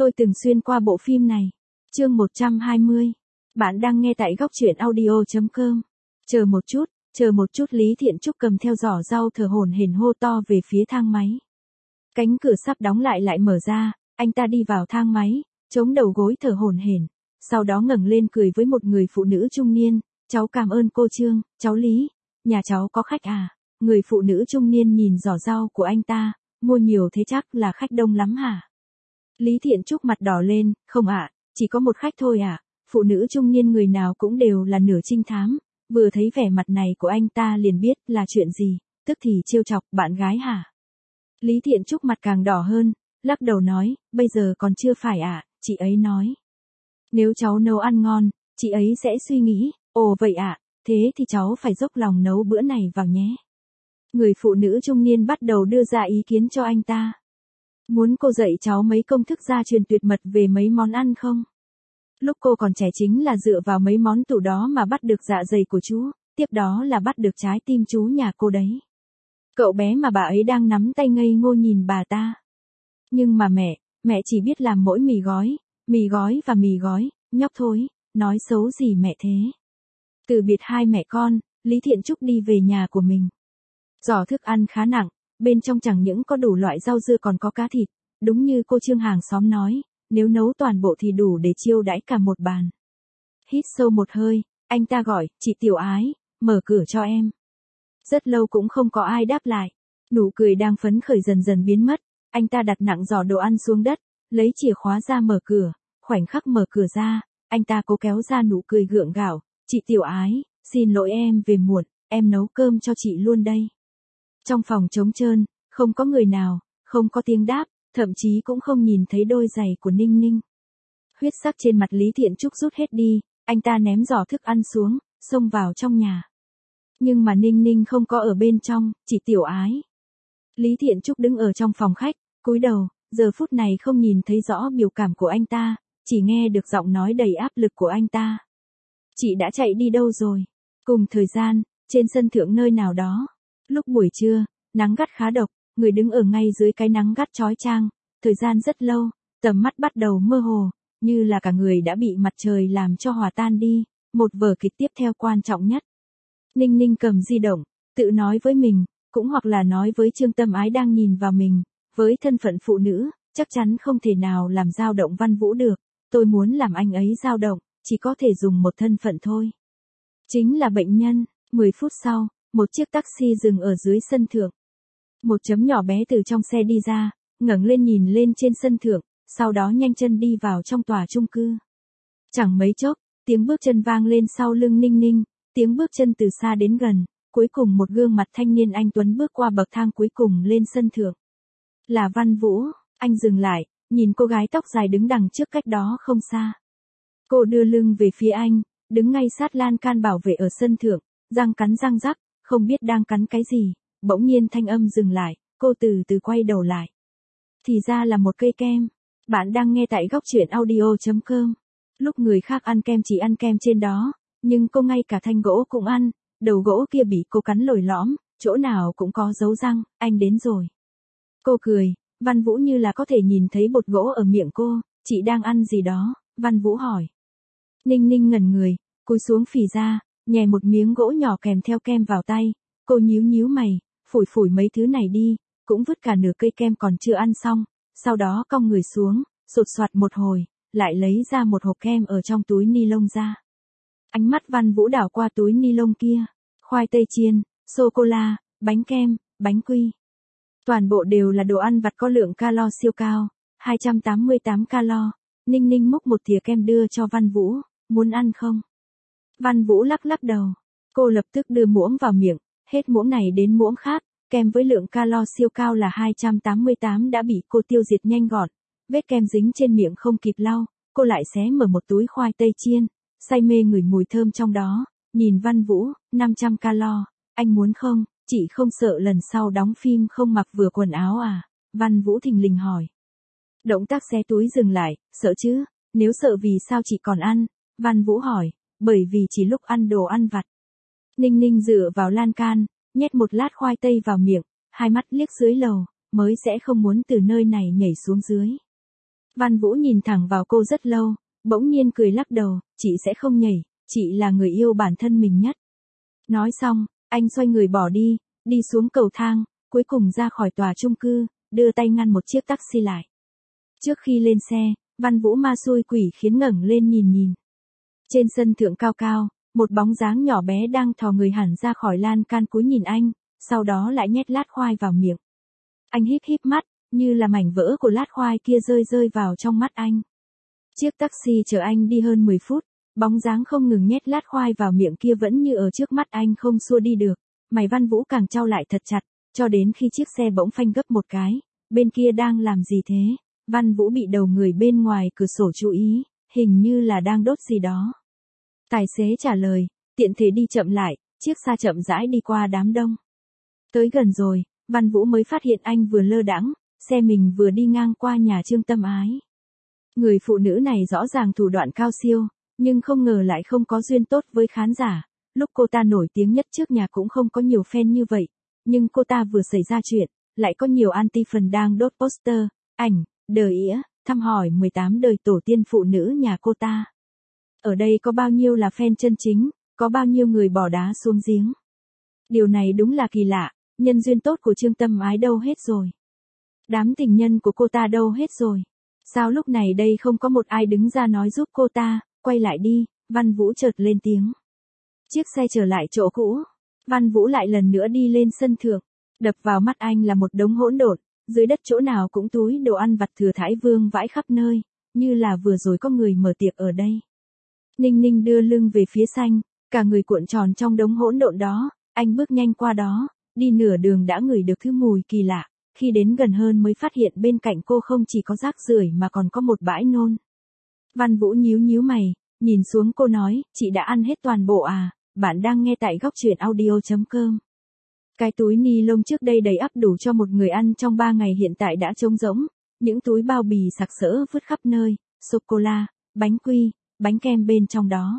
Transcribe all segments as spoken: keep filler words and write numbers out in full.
Tôi từng xuyên qua bộ phim này. Chương một trăm hai mươi. Bạn đang nghe tại góc truyện audio chấm com. Chờ một chút, chờ một chút Lý Thiện Trúc cầm theo giỏ rau thở hổn hển hô to về phía thang máy. Cánh cửa sắp đóng lại lại mở ra, anh ta đi vào thang máy, chống đầu gối thở hổn hển, sau đó ngẩng lên cười với một người phụ nữ trung niên, cháu cảm ơn cô Trương, cháu Lý, nhà cháu có khách à? Người phụ nữ trung niên nhìn giỏ rau của anh ta, mua nhiều thế chắc là khách đông lắm hả? Lý Thiện Trúc mặt đỏ lên, không ạ, chỉ có một khách thôi ạ. Phụ nữ trung niên người nào cũng đều là nửa trinh thám, vừa thấy vẻ mặt này của anh ta liền biết là chuyện gì, tức thì trêu chọc bạn gái hả? Lý Thiện Trúc mặt càng đỏ hơn, lắc đầu nói, bây giờ còn chưa phải ạ, chị ấy nói. Nếu cháu nấu ăn ngon, chị ấy sẽ suy nghĩ, ồ vậy ạ, thế thì cháu phải dốc lòng nấu bữa này vào nhé. Người phụ nữ trung niên bắt đầu đưa ra ý kiến cho anh ta. Muốn cô dạy cháu mấy công thức gia truyền tuyệt mật về mấy món ăn không? Lúc cô còn trẻ chính là dựa vào mấy món tủ đó mà bắt được dạ dày của chú, tiếp đó là bắt được trái tim chú nhà cô đấy. Cậu bé mà bà ấy đang nắm tay ngây ngô nhìn bà ta. Nhưng mà mẹ, mẹ chỉ biết làm mỗi mì gói, mì gói và mì gói, nhóc thối, nói xấu gì mẹ thế. Từ biệt hai mẹ con, Lý Thiện Trúc đi về nhà của mình. Giỏ thức ăn khá nặng, bên trong chẳng những có đủ loại rau dưa còn có cá thịt, đúng như cô Trương hàng xóm nói, nếu nấu toàn bộ thì đủ để chiêu đãi cả một bàn. Hít sâu một hơi, anh ta gọi, chị Tiểu Ái, mở cửa cho em. Rất lâu cũng không có ai đáp lại, nụ cười đang phấn khởi dần dần biến mất, anh ta đặt nặng giỏ đồ ăn xuống đất, lấy chìa khóa ra mở cửa, khoảnh khắc mở cửa ra, anh ta cố kéo ra nụ cười gượng gạo, chị Tiểu Ái, xin lỗi em về muộn, em nấu cơm cho chị luôn đây. Trong phòng trống trơn, không có người nào, không có tiếng đáp, thậm chí cũng không nhìn thấy đôi giày của Ninh Ninh. Huyết sắc trên mặt Lý Thiện Trúc rút hết đi, anh ta ném giỏ thức ăn xuống, xông vào trong nhà. Nhưng mà Ninh Ninh không có ở bên trong, chỉ Tiểu Ái. Lý Thiện Trúc đứng ở trong phòng khách, cúi đầu, giờ phút này không nhìn thấy rõ biểu cảm của anh ta, chỉ nghe được giọng nói đầy áp lực của anh ta. Chị đã chạy đi đâu rồi? Cùng thời gian, trên sân thượng nơi nào đó. Lúc buổi trưa, nắng gắt khá độc, người đứng ở ngay dưới cái nắng gắt chói chang, thời gian rất lâu, tầm mắt bắt đầu mơ hồ, như là cả người đã bị mặt trời làm cho hòa tan đi, một vở kịch tiếp theo quan trọng nhất. Ninh Ninh cầm di động, tự nói với mình, cũng hoặc là nói với Trương Tâm Ái đang nhìn vào mình, với thân phận phụ nữ, chắc chắn không thể nào làm dao động Văn Vũ được, tôi muốn làm anh ấy dao động, chỉ có thể dùng một thân phận thôi. Chính là bệnh nhân. Mười phút sau, một chiếc taxi dừng ở dưới sân thượng. Một chấm nhỏ bé từ trong xe đi ra, ngẩng lên nhìn lên trên sân thượng, sau đó nhanh chân đi vào trong tòa chung cư. Chẳng mấy chốc, tiếng bước chân vang lên sau lưng Ninh Ninh, tiếng bước chân từ xa đến gần, cuối cùng một gương mặt thanh niên anh tuấn bước qua bậc thang cuối cùng lên sân thượng. Là Văn Vũ, anh dừng lại, nhìn cô gái tóc dài đứng đằng trước cách đó không xa. Cô đưa lưng về phía anh, đứng ngay sát lan can bảo vệ ở sân thượng, răng cắn răng rắc, không biết đang cắn cái gì, bỗng nhiên thanh âm dừng lại, cô từ từ quay đầu lại. Thì ra là một cây kem. Bạn đang nghe tại góc truyện audio chấm com. Lúc người khác ăn kem chỉ ăn kem trên đó, nhưng cô ngay cả thanh gỗ cũng ăn, đầu gỗ kia bị cô cắn lồi lõm, chỗ nào cũng có dấu răng, anh đến rồi. Cô cười, Văn Vũ như là có thể nhìn thấy bột gỗ ở miệng cô, chị đang ăn gì đó, Văn Vũ hỏi. Ninh Ninh ngẩn người, cúi xuống phì ra, nhè một miếng gỗ nhỏ kèm theo kem vào tay, cô nhíu nhíu mày, phủi phủi mấy thứ này đi, cũng vứt cả nửa cây kem còn chưa ăn xong, sau đó cong người xuống, sột soạt một hồi, lại lấy ra một hộp kem ở trong túi ni lông ra. Ánh mắt Văn Vũ đảo qua túi ni lông kia, khoai tây chiên, sô-cô-la, bánh kem, bánh quy. Toàn bộ đều là đồ ăn vặt có lượng calo siêu cao, hai trăm tám mươi tám calo. Ninh Ninh múc một thìa kem đưa cho Văn Vũ, muốn ăn không? Văn Vũ lắc lắc đầu, cô lập tức đưa muỗng vào miệng, hết muỗng này đến muỗng khác, kem với lượng calo siêu cao là hai trăm tám mươi tám đã bị cô tiêu diệt nhanh gọn, vết kem dính trên miệng không kịp lau, cô lại xé mở một túi khoai tây chiên, say mê ngửi mùi thơm trong đó, nhìn Văn Vũ, năm trăm calo, anh muốn không, chị không sợ lần sau đóng phim không mặc vừa quần áo à? Văn Vũ thình lình hỏi. Động tác xé túi dừng lại, sợ chứ, nếu sợ vì sao chị còn ăn? Văn Vũ hỏi, bởi vì chỉ lúc ăn đồ ăn vặt. Ninh Ninh dựa vào lan can, nhét một lát khoai tây vào miệng, hai mắt liếc dưới lầu, mới sẽ không muốn từ nơi này nhảy xuống dưới. Văn Vũ nhìn thẳng vào cô rất lâu, bỗng nhiên cười lắc đầu, chị sẽ không nhảy, chị là người yêu bản thân mình nhất. Nói xong, anh xoay người bỏ đi, đi xuống cầu thang, cuối cùng ra khỏi tòa chung cư, đưa tay ngăn một chiếc taxi lại. Trước khi lên xe, Văn Vũ ma xui quỷ khiến ngẩng lên nhìn nhìn. Trên sân thượng cao cao, một bóng dáng nhỏ bé đang thò người hẳn ra khỏi lan can cúi nhìn anh, sau đó lại nhét lát khoai vào miệng. Anh híp híp mắt, như là mảnh vỡ của lát khoai kia rơi rơi vào trong mắt anh. Chiếc taxi chở anh đi hơn mười phút, bóng dáng không ngừng nhét lát khoai vào miệng kia vẫn như ở trước mắt anh không xua đi được, mày Văn Vũ càng trao lại thật chặt, cho đến khi chiếc xe bỗng phanh gấp một cái, bên kia đang làm gì thế? Văn Vũ bị đầu người bên ngoài cửa sổ chú ý, hình như là đang đốt gì đó. Tài xế trả lời, tiện thể đi chậm lại, chiếc xa chậm rãi đi qua đám đông. Tới gần rồi, Văn Vũ mới phát hiện anh vừa lơ đãng, xe mình vừa đi ngang qua nhà Trương Tâm Ái. Người phụ nữ này rõ ràng thủ đoạn cao siêu, nhưng không ngờ lại không có duyên tốt với khán giả. Lúc cô ta nổi tiếng nhất trước nhà cũng không có nhiều fan như vậy, nhưng cô ta vừa xảy ra chuyện, lại có nhiều anti-fan đang đốt poster, ảnh, đời ĩa, thăm hỏi mười tám đời tổ tiên phụ nữ nhà cô ta. Ở đây có bao nhiêu là fan chân chính, có bao nhiêu người bỏ đá xuống giếng. Điều này đúng là kỳ lạ, nhân duyên tốt của Trương Tâm Ái đâu hết rồi. Đám tình nhân của cô ta đâu hết rồi. Sao lúc này đây không có một ai đứng ra nói giúp cô ta, quay lại đi, Văn Vũ chợt lên tiếng. Chiếc xe trở lại chỗ cũ, Văn Vũ lại lần nữa đi lên sân thượng, đập vào mắt anh là một đống hỗn độn, dưới đất chỗ nào cũng túi đồ ăn vặt thừa thãi vương vãi khắp nơi, như là vừa rồi có người mở tiệc ở đây. Ninh Ninh đưa lưng về phía xanh, cả người cuộn tròn trong đống hỗn độn đó, anh bước nhanh qua đó, đi nửa đường đã ngửi được thứ mùi kỳ lạ, khi đến gần hơn mới phát hiện bên cạnh cô không chỉ có rác rưởi mà còn có một bãi nôn. Văn Vũ nhíu nhíu mày, nhìn xuống cô nói, chị đã ăn hết toàn bộ à, bạn đang nghe tại góc truyện audio.com. Cái túi ni lông trước đây đầy ắp đủ cho một người ăn trong ba ngày hiện tại đã trống rỗng, những túi bao bì sặc sỡ vứt khắp nơi, sô-cô-la, bánh quy, bánh kem bên trong đó.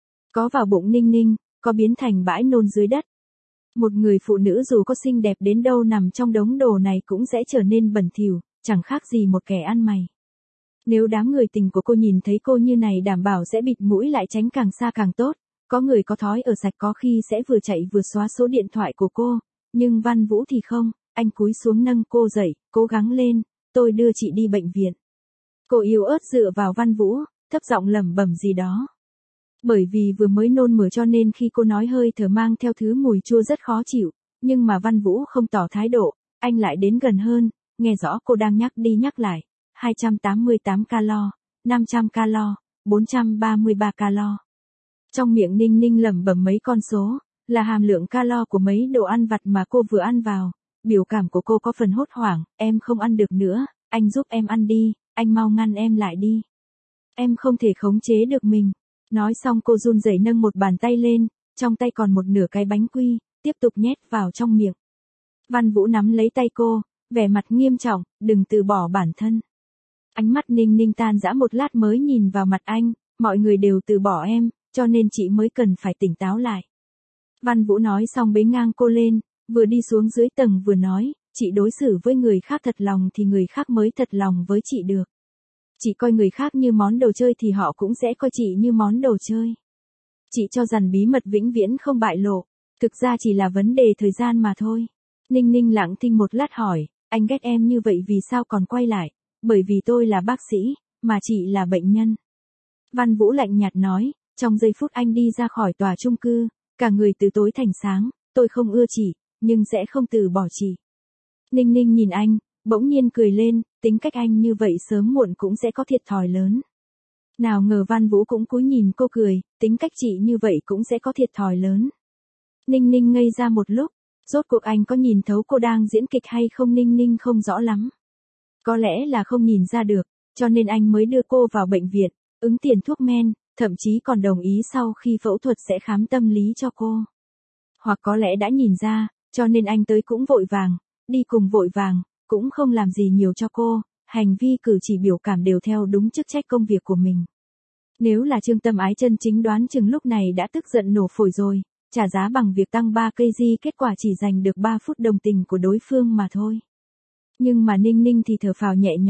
Có vào bụng Ninh Ninh, có biến thành bãi nôn dưới đất. Một người phụ nữ dù có xinh đẹp đến đâu nằm trong đống đồ này cũng sẽ trở nên bẩn thỉu, chẳng khác gì một kẻ ăn mày. Nếu đám người tình của cô nhìn thấy cô như này đảm bảo sẽ bịt mũi lại tránh càng xa càng tốt, có người có thói ở sạch có khi sẽ vừa chạy vừa xóa số điện thoại của cô, nhưng Văn Vũ thì không, anh cúi xuống nâng cô dậy, cố gắng lên, tôi đưa chị đi bệnh viện. Cô yếu ớt dựa vào Văn Vũ, thấp giọng lẩm bẩm gì đó. Bởi vì vừa mới nôn mửa cho nên khi cô nói hơi thở mang theo thứ mùi chua rất khó chịu, nhưng mà Văn Vũ không tỏ thái độ, anh lại đến gần hơn, nghe rõ cô đang nhắc đi nhắc lại, hai trăm tám mươi tám calo, năm trăm calo, bốn trăm ba mươi ba calo. Trong miệng Ninh Ninh lẩm bẩm mấy con số, là hàm lượng calo của mấy đồ ăn vặt mà cô vừa ăn vào, biểu cảm của cô có phần hốt hoảng, em không ăn được nữa, anh giúp em ăn đi, anh mau ngăn em lại đi. Em không thể khống chế được mình. Nói xong cô run rẩy nâng một bàn tay lên, trong tay còn một nửa cái bánh quy, tiếp tục nhét vào trong miệng. Văn Vũ nắm lấy tay cô, vẻ mặt nghiêm trọng, đừng từ bỏ bản thân. Ánh mắt Ninh Ninh tan rã một lát mới nhìn vào mặt anh, mọi người đều từ bỏ em, cho nên chị mới cần phải tỉnh táo lại. Văn Vũ nói xong bế ngang cô lên, vừa đi xuống dưới tầng vừa nói, chị đối xử với người khác thật lòng thì người khác mới thật lòng với chị được. Chị coi người khác như món đồ chơi thì họ cũng sẽ coi chị như món đồ chơi. Chị cho rằng bí mật vĩnh viễn không bại lộ, thực ra chỉ là vấn đề thời gian mà thôi. Ninh Ninh lặng thinh một lát hỏi, anh ghét em như vậy vì sao còn quay lại, bởi vì tôi là bác sĩ, mà chị là bệnh nhân. Văn Vũ lạnh nhạt nói, trong giây phút anh đi ra khỏi tòa chung cư, cả người từ tối thành sáng, tôi không ưa chị, nhưng sẽ không từ bỏ chị. Ninh Ninh nhìn anh, bỗng nhiên cười lên, tính cách anh như vậy sớm muộn cũng sẽ có thiệt thòi lớn. Nào ngờ Văn Vũ cũng cúi nhìn cô cười, tính cách chị như vậy cũng sẽ có thiệt thòi lớn. Ninh Ninh ngây ra một lúc, rốt cuộc anh có nhìn thấu cô đang diễn kịch hay không Ninh Ninh không rõ lắm. Có lẽ là không nhìn ra được, cho nên anh mới đưa cô vào bệnh viện, ứng tiền thuốc men, thậm chí còn đồng ý sau khi phẫu thuật sẽ khám tâm lý cho cô. Hoặc có lẽ đã nhìn ra, cho nên anh tới cũng vội vàng, đi cùng vội vàng, cũng không làm gì nhiều cho cô, hành vi cử chỉ biểu cảm đều theo đúng chức trách công việc của mình. Nếu là Trương Tâm Ái chân chính đoán chừng lúc này đã tức giận nổ phổi rồi, trả giá bằng việc tăng ba ki lô gam kết quả chỉ giành được ba phút đồng tình của đối phương mà thôi. Nhưng mà Ninh Ninh thì thở phào nhẹ nhõm,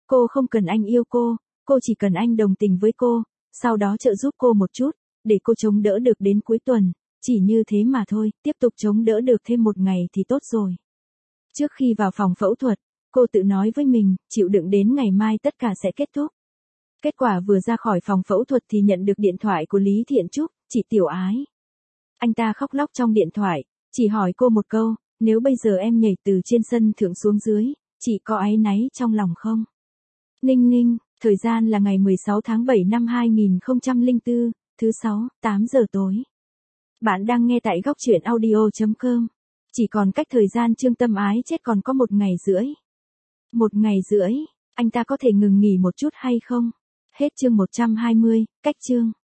Cô không cần anh yêu cô, cô chỉ cần anh đồng tình với cô, sau đó trợ giúp cô một chút, để cô chống đỡ được đến cuối tuần, chỉ như thế mà thôi, tiếp tục chống đỡ được thêm một ngày thì tốt rồi. Trước khi vào phòng phẫu thuật, cô tự nói với mình, chịu đựng đến ngày mai tất cả sẽ kết thúc. Kết quả vừa ra khỏi phòng phẫu thuật thì nhận được điện thoại của Lý Thiện Trúc, chị Tiểu Ái. Anh ta khóc lóc trong điện thoại, chỉ hỏi cô một câu, nếu bây giờ em nhảy từ trên sân thượng xuống dưới, chị có áy náy trong lòng không? Ninh ninh, thời gian là ngày mười sáu tháng bảy năm hai nghìn không trăm lẻ bốn, thứ sáu, tám giờ tối. Bạn đang nghe tại góc truyện audio chấm com. Chỉ còn cách thời gian Trương Tâm Ái chết còn có một ngày rưỡi. Một ngày rưỡi, anh ta có thể ngừng nghỉ một chút hay không? Hết chương một trăm hai mươi, cách chương.